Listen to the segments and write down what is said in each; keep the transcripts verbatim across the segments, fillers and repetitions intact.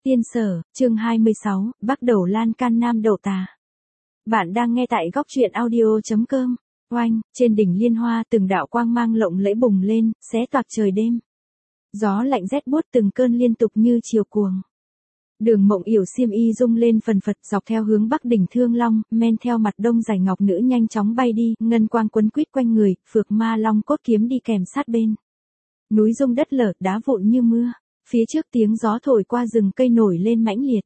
Tiên Sở, chương hai mươi sáu, Bắc đẩu lan can Nam đẩu tà. Bạn đang nghe tại góc truyện audio.com. Oanh, trên đỉnh liên hoa từng đạo quang mang lộng lẫy bùng lên, xé toạc trời đêm. Gió lạnh rét buốt từng cơn liên tục như chiều cuồng. Đường Mộng Yểu xiêm y rung lên phần phật dọc theo hướng Bắc đỉnh Thương Long, men theo mặt đông dải ngọc nữ nhanh chóng bay đi, ngân quang quấn quýt quanh người, phược ma long cốt kiếm đi kèm sát bên. Núi rung đất lở, đá vụn như mưa. Phía trước tiếng gió thổi qua rừng cây nổi lên mãnh liệt.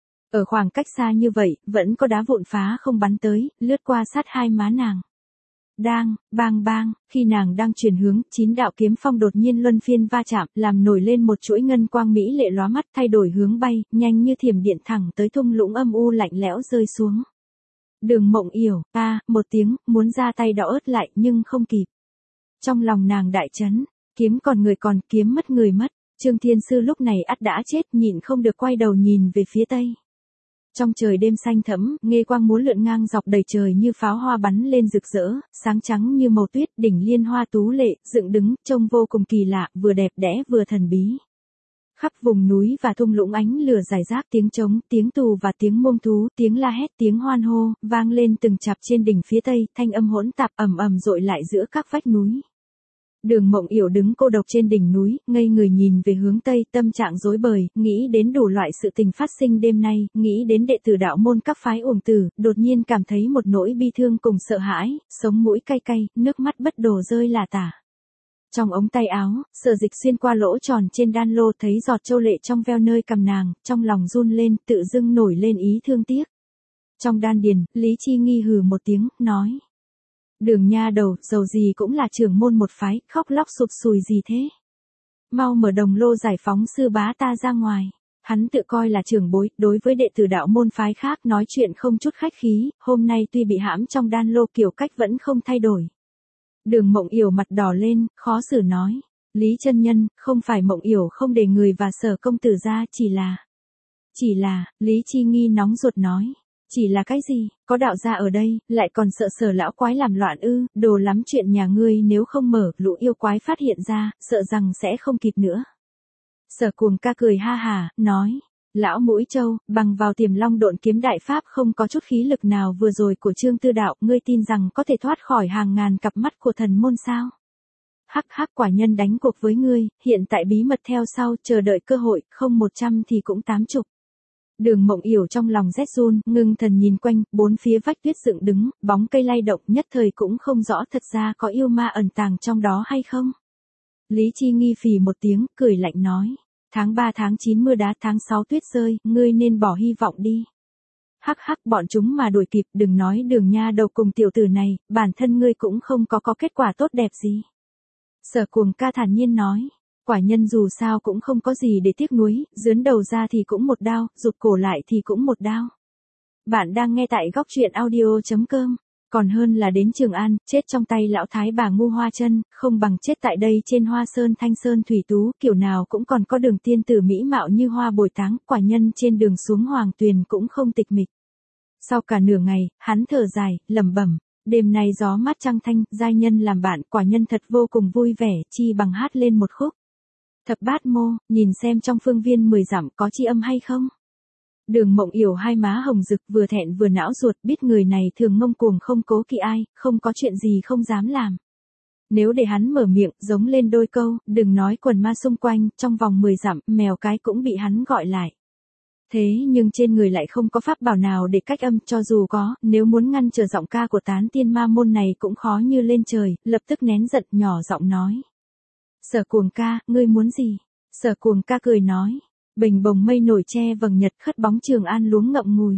Ở khoảng cách xa như vậy, vẫn có đá vụn phá không bắn tới, lướt qua sát hai má nàng. Đang, bang bang, khi nàng đang chuyển hướng, chín đạo kiếm phong đột nhiên luân phiên va chạm, làm nổi lên một chuỗi ngân quang mỹ lệ lóa mắt, thay đổi hướng bay, nhanh như thiểm điện thẳng tới thung lũng âm u lạnh lẽo rơi xuống. Đường Mộng Yểu, a, một tiếng, muốn ra tay đỏ ớt lại, nhưng không kịp. Trong lòng nàng đại chấn, kiếm còn người còn, kiếm mất người mất. Trương Thiên Sư lúc này ắt đã chết, nhịn không được quay đầu nhìn về phía tây. Trong trời đêm xanh thẫm, nghê quang múa lượn ngang dọc đầy trời như pháo hoa bắn lên rực rỡ, sáng trắng như màu tuyết, đỉnh liên hoa tú lệ, dựng đứng, trông vô cùng kỳ lạ, vừa đẹp đẽ vừa thần bí. Khắp vùng núi và thung lũng ánh lửa rải rác tiếng trống, tiếng tù và tiếng muông thú, tiếng la hét, tiếng hoan hô, vang lên từng chặp trên đỉnh phía tây, thanh âm hỗn tạp ầm ầm dội lại giữa các vách núi. Đường Mộng Yểu đứng cô độc trên đỉnh núi, ngây người nhìn về hướng tây, tâm trạng rối bời, nghĩ đến đủ loại sự tình phát sinh đêm nay, nghĩ đến đệ tử đạo môn các phái uổng tử, đột nhiên cảm thấy một nỗi bi thương cùng sợ hãi, sống mũi cay cay, nước mắt bất đồ rơi lả tả. Trong ống tay áo, Sở Dịch xuyên qua lỗ tròn trên đan lô thấy giọt châu lệ trong veo nơi cằm nàng, trong lòng run lên, tự dưng nổi lên ý thương tiếc. Trong đan điền, Lý Chi Nghi hừ một tiếng, nói. Đường nha đầu, dầu gì cũng là trưởng môn một phái, khóc lóc sụp sùi gì thế? Mau mở đồng lô giải phóng sư bá ta ra ngoài. Hắn tự coi là trưởng bối, đối với đệ tử đạo môn phái khác nói chuyện không chút khách khí, hôm nay tuy bị hãm trong đan lô kiểu cách vẫn không thay đổi. Đường Mộng Yểu mặt đỏ lên, khó xử nói. Lý chân nhân, không phải Mộng Yểu không để người và Sở công tử ra, chỉ là... Chỉ là, Lý Chi Nghi nóng ruột nói. Chỉ là cái gì, có đạo gia ở đây, lại còn sợ Sở lão quái làm loạn ư, đồ lắm chuyện nhà ngươi nếu không mở, lũ yêu quái phát hiện ra, sợ rằng sẽ không kịp nữa. Sở Cuồng ca cười ha hà, nói, lão Mũi Châu, bằng vào Tiềm Long Độn kiếm đại pháp không có chút khí lực nào vừa rồi của Trương Tư Đạo, ngươi tin rằng có thể thoát khỏi hàng ngàn cặp mắt của thần môn sao? Hắc hắc, quả nhân đánh cuộc với ngươi, hiện tại bí mật theo sau, chờ đợi cơ hội, không một trăm thì cũng tám chục. Đường Mộng Yểu trong lòng rét run, ngưng thần nhìn quanh, bốn phía vách tuyết dựng đứng, bóng cây lay động, nhất thời cũng không rõ thật ra có yêu ma ẩn tàng trong đó hay không. Lý Chi Nghi phì một tiếng, cười lạnh nói, tháng ba tháng chín mưa đá, tháng sáu tuyết rơi, ngươi nên bỏ hy vọng đi. Hắc hắc, bọn chúng mà đuổi kịp, đừng nói Đường nha đầu cùng tiểu tử này, bản thân ngươi cũng không có có kết quả tốt đẹp gì. Sở Cuồng ca thản nhiên nói. Quả nhân dù sao cũng không có gì để tiếc nuối, dướn đầu ra thì cũng một đao, rụt cổ lại thì cũng một đao. Bạn đang nghe tại góc truyện audio.com, còn hơn là đến Trường An, chết trong tay lão thái bà ngu Hoa Chân, không bằng chết tại đây trên Hoa Sơn Thanh Sơn Thủy Tú, kiểu nào cũng còn có Đường tiên tử mỹ mạo như hoa bồi táng, quả nhân trên đường xuống Hoàng Tuyền cũng không tịch mịch. Sau cả nửa ngày, hắn thở dài, lẩm bẩm. Đêm nay gió mát trăng thanh, giai nhân làm bạn, quả nhân thật vô cùng vui vẻ, chi bằng hát lên một khúc. Thập bát mô, nhìn xem trong phương viên mười dặm có chi âm hay không? Đường Mộng Yểu hai má hồng rực, vừa thẹn vừa não ruột, biết người này thường ngông cuồng không cố kỵ ai, không có chuyện gì không dám làm. Nếu để hắn mở miệng, giống lên đôi câu, đừng nói quần ma xung quanh, trong vòng mười dặm, mèo cái cũng bị hắn gọi lại. Thế nhưng trên người lại không có pháp bảo nào để cách âm, cho dù có, nếu muốn ngăn trở giọng ca của tán tiên ma môn này cũng khó như lên trời, lập tức nén giận nhỏ giọng nói. Sở Cuồng ca, ngươi muốn gì? Sở Cuồng ca cười nói. Bình bồng mây nổi che vầng nhật, khất bóng Trường An luống ngậm ngùi.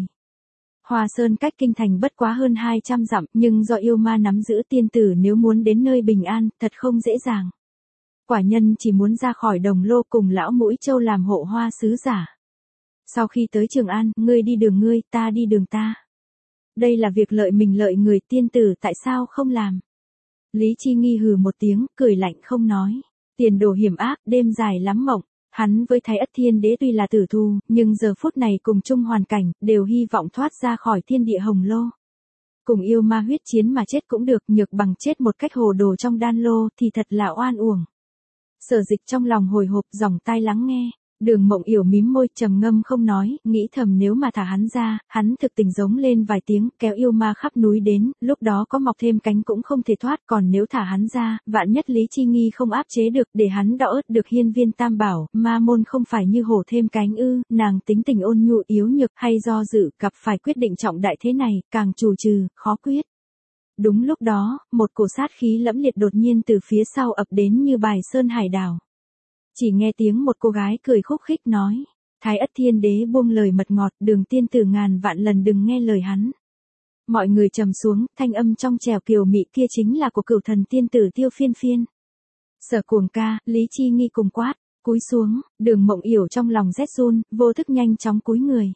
Hoa Sơn cách kinh thành bất quá hơn hai trăm dặm, nhưng do yêu ma nắm giữ, tiên tử nếu muốn đến nơi bình an, thật không dễ dàng. Quả nhân chỉ muốn ra khỏi đồng lô cùng lão Mũi Châu làm hộ hoa sứ giả. Sau khi tới Trường An, ngươi đi đường ngươi, ta đi đường ta. Đây là việc lợi mình lợi người, tiên tử tại sao không làm? Lý Chi Nghi hừ một tiếng, cười lạnh không nói. Tiền đồ hiểm ác, đêm dài lắm mộng. Hắn với Thái Ất Thiên Đế tuy là tử thù, nhưng giờ phút này cùng chung hoàn cảnh, đều hy vọng thoát ra khỏi thiên địa hồng lô. Cùng yêu ma huyết chiến mà chết cũng được, nhược bằng chết một cách hồ đồ trong đan lô, thì thật là oan uổng. Sở Dịch trong lòng hồi hộp, dòng tai lắng nghe. Đường Mộng Yểu mím môi trầm ngâm không nói, nghĩ thầm nếu mà thả hắn ra, hắn thực tình giống lên vài tiếng, kéo yêu ma khắp núi đến, lúc đó có mọc thêm cánh cũng không thể thoát, còn nếu thả hắn ra, vạn nhất Lý Chi Nghi không áp chế được, để hắn đọ ớt được hiên viên tam bảo, ma môn không phải như hổ thêm cánh ư, nàng tính tình ôn nhu yếu nhược hay do dự, gặp phải quyết định trọng đại thế này, càng trù trừ, khó quyết. Đúng lúc đó, một cổ sát khí lẫm liệt đột nhiên từ phía sau ập đến như bài sơn hải đảo. Chỉ nghe tiếng một cô gái cười khúc khích nói, Thái Ất Thiên Đế buông lời mật ngọt, Đường tiên tử ngàn vạn lần đừng nghe lời hắn. Mọi người trầm xuống, thanh âm trong trẻo kiều mị kia chính là của cửu thần tiên tử Tiêu Phiên Phiên. Sở Cuồng ca, Lý Chi Nghi cùng quát, cúi xuống, Đường Mộng Yểu trong lòng rét run, vô thức nhanh chóng cúi người.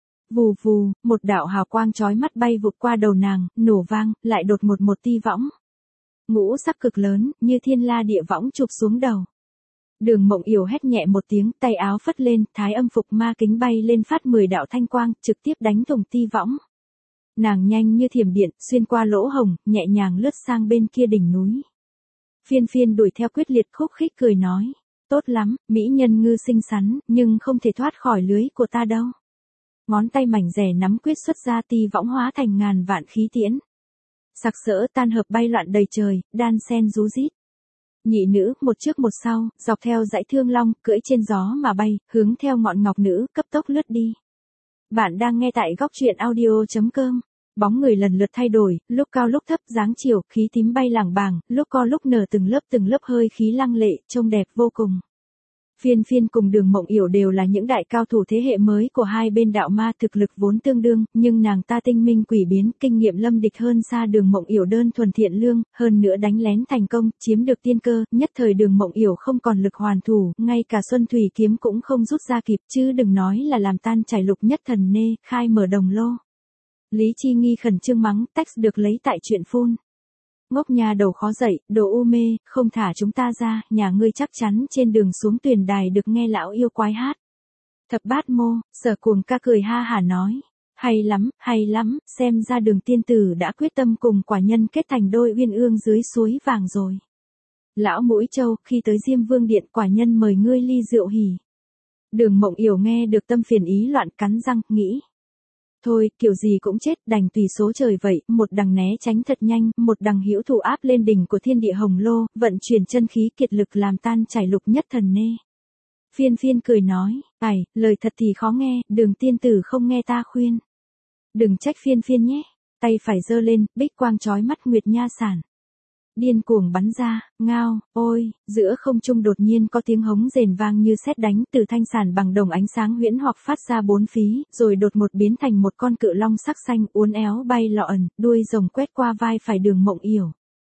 Vù vù, một đạo hào quang chói mắt bay vụt qua đầu nàng, nổ vang, lại đột một một ti võng. Ngũ sắc cực lớn, như thiên la địa võng chụp xuống đầu. Đường Mộng Yểu hét nhẹ một tiếng, tay áo phất lên, thái âm phục ma kính bay lên phát mười đạo thanh quang, trực tiếp đánh thủng ti võng. Nàng nhanh như thiểm điện, xuyên qua lỗ hồng, nhẹ nhàng lướt sang bên kia đỉnh núi. Phiên Phiên đuổi theo quyết liệt khúc khích cười nói, tốt lắm, mỹ nhân ngư xinh xắn, nhưng không thể thoát khỏi lưới của ta đâu. Ngón tay mảnh rẻ nắm quyết xuất ra ti võng hóa thành ngàn vạn khí tiễn. Sặc sỡ tan hợp bay loạn đầy trời, đan sen rú rít. Nhị nữ, một trước một sau, dọc theo dãy thương long, cưỡi trên gió mà bay, hướng theo ngọn ngọc nữ, cấp tốc lướt đi. Bạn đang nghe tại góc truyện audio chấm com. Bóng người lần lượt thay đổi, lúc cao lúc thấp dáng chiều, khí tím bay lảng bảng, lúc co lúc nở từng lớp từng lớp hơi khí lăng lệ, trông đẹp vô cùng. Phiên Phiên cùng Đường Mộng Yểu đều là những đại cao thủ thế hệ mới của hai bên đạo ma, thực lực vốn tương đương, nhưng nàng ta tinh minh quỷ biến, kinh nghiệm lâm địch hơn xa Đường Mộng Yểu đơn thuần thiện lương, hơn nữa đánh lén thành công, chiếm được tiên cơ, nhất thời Đường Mộng Yểu không còn lực hoàn thủ, ngay cả Xuân Thủy kiếm cũng không rút ra kịp, chứ đừng nói là làm tan chảy lục nhất thần nê, khai mở đồng lô. Lý Chi Nghi khẩn trương mắng, text được lấy tại truyện phun. Ngốc nhà đầu khó dậy, đồ u mê, không thả chúng ta ra, nhà ngươi chắc chắn trên đường xuống tuyền đài được nghe lão yêu quái hát. Thập bát mô, Sở Cuồng ca cười ha hả nói, hay lắm, hay lắm, xem ra Đường tiên tử đã quyết tâm cùng quả nhân kết thành đôi uyên ương dưới suối vàng rồi. Lão Mũi Châu, khi tới Diêm Vương điện quả nhân mời ngươi ly rượu hỉ. Đường Mộng Yểu nghe được tâm phiền ý loạn cắn răng, nghĩ. Thôi, kiểu gì cũng chết, đành tùy số trời vậy, một đằng né tránh thật nhanh, một đằng hữu thủ áp lên đỉnh của thiên địa hồng lô, vận chuyển chân khí kiệt lực làm tan chảy lục nhất thần nê. Phiên Phiên cười nói, ải, lời thật thì khó nghe, Đường tiên tử không nghe ta khuyên. Đừng trách Phiên Phiên nhé, tay phải giơ lên, bích quang chói mắt nguyệt nha sản. Điên cuồng bắn ra, ngao, ôi, giữa không trung đột nhiên có tiếng hống rền vang như sét đánh, từ thanh sản bằng đồng ánh sáng huyễn hoặc phát ra bốn phí, rồi đột một biến thành một con cự long sắc xanh uốn éo bay lọ ẩn, đuôi rồng quét qua vai phải Đường Mộng Yểu.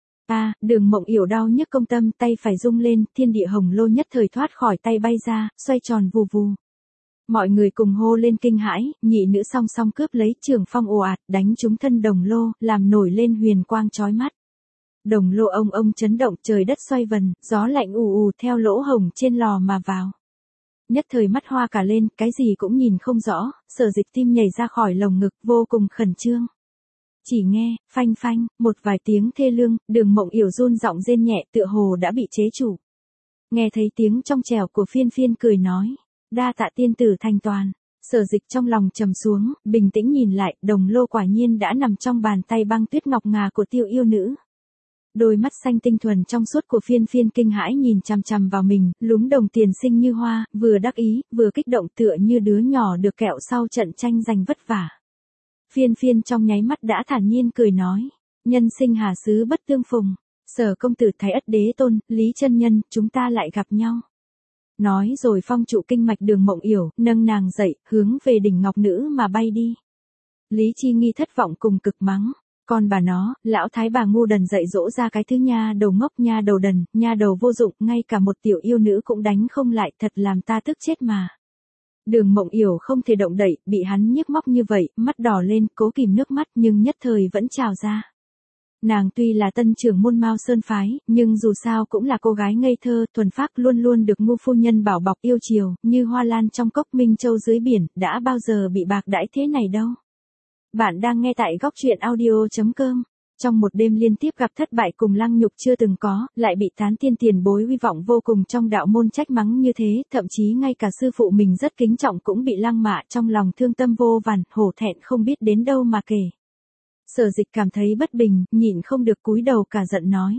À, Đường Mộng Yểu đau nhức công tâm, tay phải rung lên, thiên địa hồng lô nhất thời thoát khỏi tay bay ra, xoay tròn vù vù. Mọi người cùng hô lên kinh hãi, nhị nữ song song cướp lấy trường phong ồ ạt, đánh trúng thân đồng lô, làm nổi lên huyền quang chói mắt. Đồng lô ông ông chấn động, trời đất xoay vần, gió lạnh ù ù theo lỗ hồng trên lò mà vào. Nhất thời mắt hoa cả lên, cái gì cũng nhìn không rõ, Sở Dịch tim nhảy ra khỏi lồng ngực, vô cùng khẩn trương. Chỉ nghe, phanh phanh, một vài tiếng thê lương, Đường Mộng Yểu run giọng rên nhẹ, tựa hồ đã bị chế chủ. Nghe thấy tiếng trong trẻo của Phiên Phiên cười nói, đa tạ tiên tử thành toàn. Sở Dịch trong lòng trầm xuống, bình tĩnh nhìn lại, đồng lô quả nhiên đã nằm trong bàn tay băng tuyết ngọc ngà của Tiêu yêu nữ. Đôi mắt xanh tinh thuần trong suốt của Phiên Phiên kinh hãi nhìn chằm chằm vào mình, lúm đồng tiền xinh như hoa, vừa đắc ý, vừa kích động tựa như đứa nhỏ được kẹo sau trận tranh giành vất vả. Phiên Phiên trong nháy mắt đã thản nhiên cười nói, nhân sinh hà xứ bất tương phùng, Sở công tử Thái Ất đế tôn, Lý chân nhân, chúng ta lại gặp nhau. Nói rồi phong trụ kinh mạch Đường Mộng Yểu, nâng nàng dậy, hướng về đỉnh ngọc nữ mà bay đi. Lý Chi Nghi thất vọng cùng cực mắng. Còn bà nó, lão thái bà ngu đần dạy dỗ ra cái thứ nha đầu ngốc, nha đầu đần, nha đầu vô dụng, ngay cả một tiểu yêu nữ cũng đánh không lại, thật làm ta tức chết mà. Đường Mộng Yểu không thể động đậy, bị hắn nhiếc móc như vậy, mắt đỏ lên, cố kìm nước mắt nhưng nhất thời vẫn trào ra. Nàng tuy là tân trưởng môn Mao Sơn phái, nhưng dù sao cũng là cô gái ngây thơ, thuần phác, luôn luôn được ngu phu nhân bảo bọc yêu chiều, như hoa lan trong cốc Minh Châu dưới biển, đã bao giờ bị bạc đãi thế này đâu. Bạn đang nghe tại góc truyện audio chấm com. Trong một đêm liên tiếp gặp thất bại cùng lăng nhục chưa từng có, lại bị tán tiên tiền bối uy vọng vô cùng trong đạo môn trách mắng như thế, thậm chí ngay cả sư phụ mình rất kính trọng cũng bị lăng mạ, trong lòng thương tâm vô vàn, hổ thẹn không biết đến đâu mà kể. Sở Dịch cảm thấy bất bình, nhịn không được cúi đầu cả giận nói.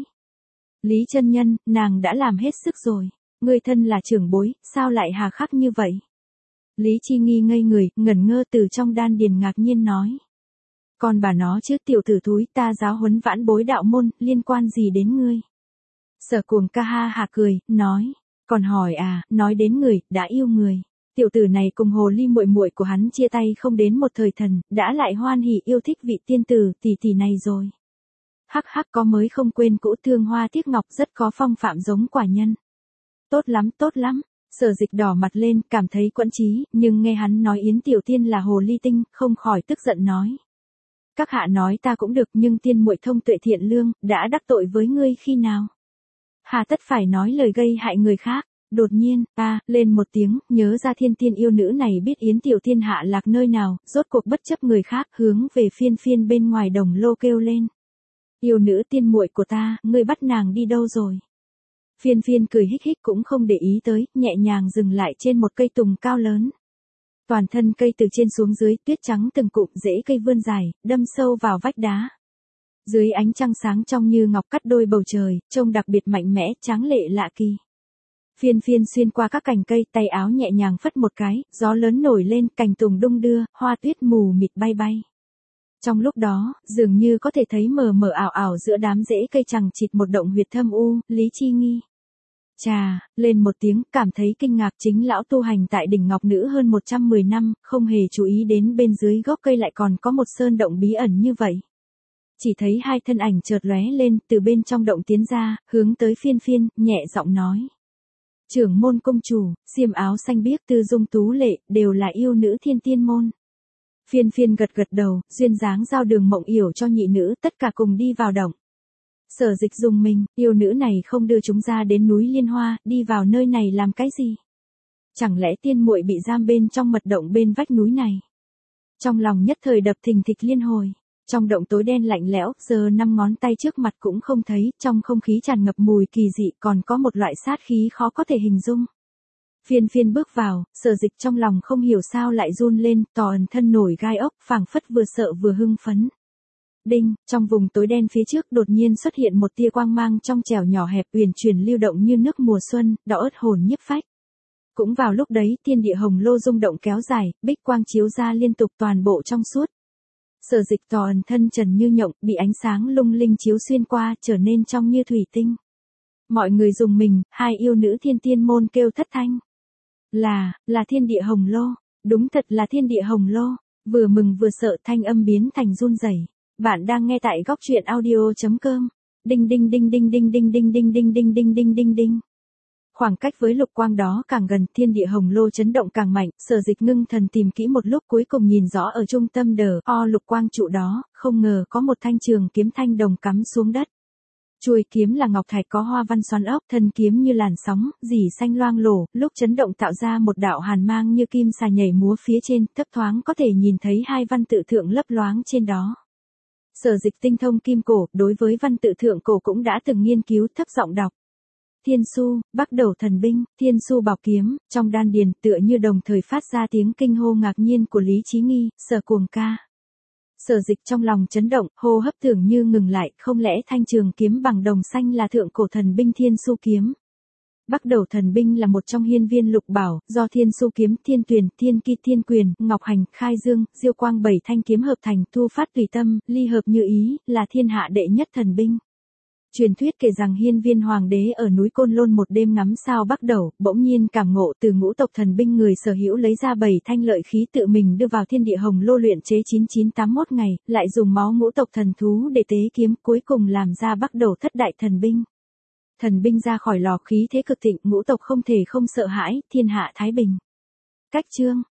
Lý chân nhân, nàng đã làm hết sức rồi, ngươi thân là trưởng bối, sao lại hà khắc như vậy? Lý Chi Nghi ngây người, ngẩn ngơ từ trong đan điền ngạc nhiên nói. Còn bà nó chứ, tiểu tử thúi, ta giáo huấn vãn bối đạo môn, liên quan gì đến ngươi? Sở Cuồng ca ha hà cười, nói, còn hỏi à, nói đến người, đã yêu người. Tiểu tử này cùng hồ ly muội muội của hắn chia tay không đến một thời thần, đã lại hoan hỉ yêu thích vị tiên tử tỷ tỷ này rồi. Hắc hắc, có mới không quên cũ, thương hoa tiếc ngọc, rất có phong phạm giống quả nhân. Tốt lắm, tốt lắm. Sở Dịch đỏ mặt lên, cảm thấy quẫn trí, nhưng nghe hắn nói Yến tiểu tiên là hồ ly tinh, không khỏi tức giận nói. Các hạ nói ta cũng được, nhưng tiên muội thông tuệ thiện lương, đã đắc tội với ngươi khi nào? Hà tất phải nói lời gây hại người khác. Đột nhiên, ta, lên một tiếng, nhớ ra thiên tiên yêu nữ này biết Yến tiểu tiên hạ lạc nơi nào, rốt cuộc bất chấp người khác, hướng về Phiên Phiên bên ngoài đồng lô kêu lên. Yêu nữ tiên muội của ta, ngươi bắt nàng đi đâu rồi? Phiên Phiên cười hích hích cũng không để ý tới, nhẹ nhàng dừng lại trên một cây tùng cao lớn. Toàn thân cây từ trên xuống dưới, tuyết trắng từng cụm rễ cây vươn dài, đâm sâu vào vách đá. Dưới ánh trăng sáng trong như ngọc cắt đôi bầu trời, trông đặc biệt mạnh mẽ, tráng lệ lạ kỳ. Phiên Phiên xuyên qua các cành cây, tay áo nhẹ nhàng phất một cái, gió lớn nổi lên, cành tùng đung đưa, hoa tuyết mù mịt bay bay. Trong lúc đó, dường như có thể thấy mờ mờ ảo ảo giữa đám rễ cây chằng chịt một động huyệt thâm u, Lý Chi Nghi. Chà, lên một tiếng, cảm thấy kinh ngạc, chính lão tu hành tại đỉnh Ngọc Nữ hơn một trăm mười năm, không hề chú ý đến bên dưới gốc cây lại còn có một sơn động bí ẩn như vậy. Chỉ thấy hai thân ảnh chợt lóe lên, từ bên trong động tiến ra, hướng tới Phiên Phiên, nhẹ giọng nói. Trưởng môn công chủ, xiêm áo xanh biếc tư dung tú lệ, đều là yêu nữ thiên tiên môn. Phiên Phiên gật gật đầu, duyên dáng giao đường mộng yểu cho nhị nữ, tất cả cùng đi vào động. Sở Dịch dùng mình, yêu nữ này không đưa chúng ra đến núi Liên Hoa, đi vào nơi này làm cái gì? Chẳng lẽ tiên muội bị giam bên trong mật động bên vách núi này? Trong lòng nhất thời đập thình thịch liên hồi. Trong động tối đen lạnh lẽo, giờ năm ngón tay trước mặt cũng không thấy, trong không khí tràn ngập mùi kỳ dị, còn có một loại sát khí khó có thể hình dung. Phiên Phiên bước vào, Sở Dịch trong lòng không hiểu sao lại run lên, toàn thân nổi gai ốc, phảng phất vừa sợ vừa hưng phấn. Đinh, trong vùng tối đen phía trước đột nhiên xuất hiện một tia quang mang trong trẻo nhỏ hẹp uyển chuyển lưu động như nước mùa xuân, đỏ ớt hồn nhiếp phách. Cũng vào lúc đấy, thiên địa hồng lô rung động kéo dài, bích quang chiếu ra liên tục toàn bộ trong suốt. Sở Dịch toàn thân trần như nhộng, bị ánh sáng lung linh chiếu xuyên qua, trở nên trong như thủy tinh. Mọi người dùng mình, hai yêu nữ thiên tiên môn kêu thất thanh. Là, là thiên địa hồng lô, đúng thật là thiên địa hồng lô, vừa mừng vừa sợ, thanh âm biến thành run rẩy. Bạn đang nghe tại góc truyện audio chấm com. Đinh đinh đinh đinh đinh đinh đinh đinh đinh đinh đinh đinh đinh đinh. Khoảng cách với lục quang đó càng gần, thiên địa hồng lô chấn động càng mạnh, Sở Dịch ngưng thần tìm kỹ một lúc cuối cùng nhìn rõ ở trung tâm đờ o lục quang trụ đó, không ngờ có một thanh trường kiếm thanh đồng cắm xuống đất. Chuôi kiếm là ngọc thạch có hoa văn xoắn ốc, thân kiếm như làn sóng, rỉ xanh loang lổ, lúc chấn động tạo ra một đạo hàn mang như kim xà nhảy múa phía trên, thấp thoáng có thể nhìn thấy hai văn tự thượng lấp loáng trên đó. Sở Dịch tinh thông kim cổ, đối với văn tự thượng cổ cũng đã từng nghiên cứu, thấp giọng đọc. Thiên su, bắc đầu thần binh, thiên su bảo kiếm, trong đan điền tựa như đồng thời phát ra tiếng kinh hô ngạc nhiên của Lý Chí Nghi, Sở Cuồng ca. Sở Dịch trong lòng chấn động, hô hấp tưởng như ngừng lại, không lẽ thanh trường kiếm bằng đồng xanh là thượng cổ thần binh thiên su kiếm. Bắc đầu thần binh là một trong hiên viên lục bảo, do thiên su kiếm, thiên tuyền, thiên ki, thiên quyền, ngọc hành, khai dương, diêu quang bảy thanh kiếm hợp thành, thu phát tùy tâm, ly hợp như ý, là thiên hạ đệ nhất thần binh. Truyền thuyết kể rằng hiên viên hoàng đế ở núi Côn Lôn một đêm ngắm sao Bắc đầu, bỗng nhiên cảm ngộ từ ngũ tộc thần binh người sở hữu lấy ra bảy thanh lợi khí tự mình đưa vào thiên địa hồng lô luyện chế chín chín tám mốt ngày, lại dùng máu ngũ tộc thần thú để tế kiếm, cuối cùng làm ra Bắc đầu thất đại thần binh. Thần binh ra khỏi lò khí thế cực thịnh, ngũ tộc không thể không sợ hãi, thiên hạ thái bình. Cách chương